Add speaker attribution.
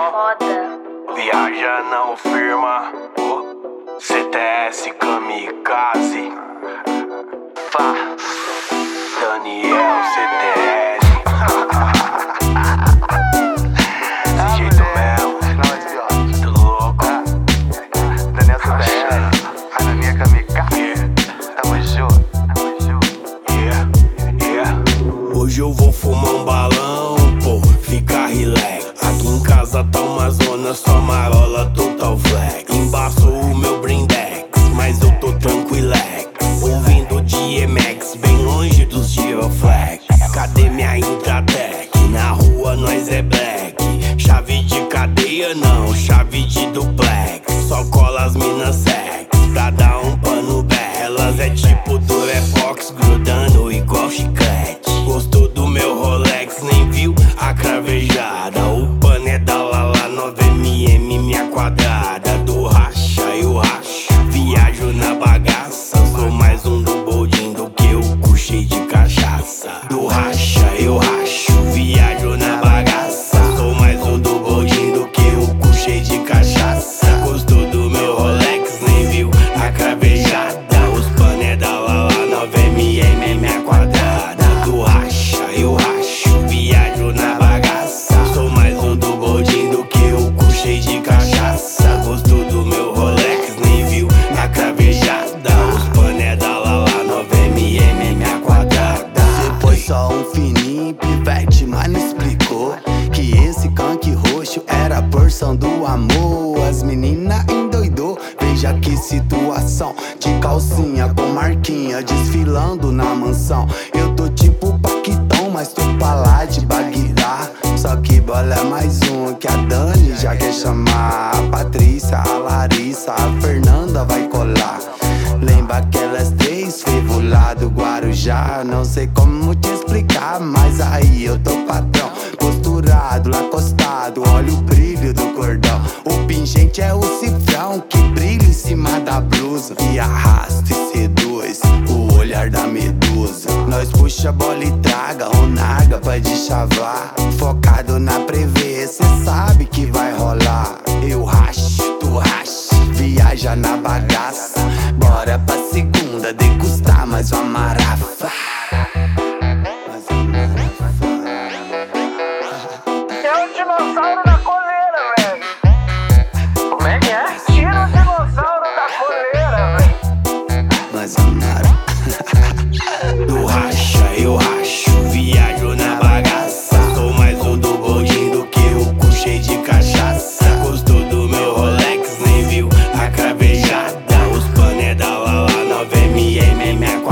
Speaker 1: foda.
Speaker 2: Viaja não firma, CTS Kamikaze, Fá, Daniel CTS. Desse jeito mesmo, muito louco.
Speaker 3: Daniel CTS, a minha Kamikaze. Tamo junto.
Speaker 2: Hoje eu vou fumar um balão, pô, ficar relax. Aqui em casa tá uma zona, só marola total flex. Embaço o meu brindex, mas eu tô tranquilex. Ouvindo DMX, bem longe dos giroflex. Cadê minha Intratec? Na rua nós é black. Chave de cadeia não, chave de duplex. Só cola as minas sex, pra dar um pano back. Elas é tipo Durepox, grudando igual chiclete. Gostou do meu Rolex, nem viu a cravejada. O pano é da Lala 9mm, minha quadrada. Do racha eu racho, viajo na bagaça. Sou mais um do boldin do que o cu cheio de cachaça. Do racha eu racho, viajo na bagaça. Sou mais um do boldin do que o cu cheio de cachaça. Gostou do meu Rolex, nem viu a cravejada. Os pano é da Lala 9mm, minha quadrada. Do racha eu racho, viajo na bagaça. Sou mais um do boldin do que o cu cheio de cachaça. Gostou do meu Rolex, nem viu a cravejada. Os pano é da Lala 9mm, minha quadrada.
Speaker 4: Você foi só um fininho pivete, mas não explicou que esse canque roxo era a porção do amor. As meninas endoidou, veja que situação. De calcinha com marquinha, desfilando na mansão. Eu tô tipo Paquitão, mas tô pra lá de Bagdá. Só que bola é mais um que a Dani já quer chamar. A Patrícia, a Larissa, a Fernanda vai colar. Lembra aquelas três fevos lá do Guarujá? Não sei como te explicar, mas aí eu tô padrão. Posturado, lá acostado, olha o brilho do cordão. O pingente é o cifrão que brilha em cima da blusa e arrasta e seduz o olhar da medusa. Nós puxa a bola e traga o naga pra deschavar. Focado na prevê, cê sabe que vai rolar. Eu racho, tu racha, viaja na bagaça. Bora pra segunda degustar mais uma marafa.
Speaker 1: É o dinossauro da coleira, velho.
Speaker 3: Como é que é?
Speaker 1: Tira o dinossauro da coleira, velho.
Speaker 4: Mas amara.
Speaker 2: Do racha eu racho, viajo na bagaça. Sou mais um do boldin do que o cu cheio de cachaça. Gostou do meu Rolex, nem viu a cravejada. Os pano é da Lala 9mm, minha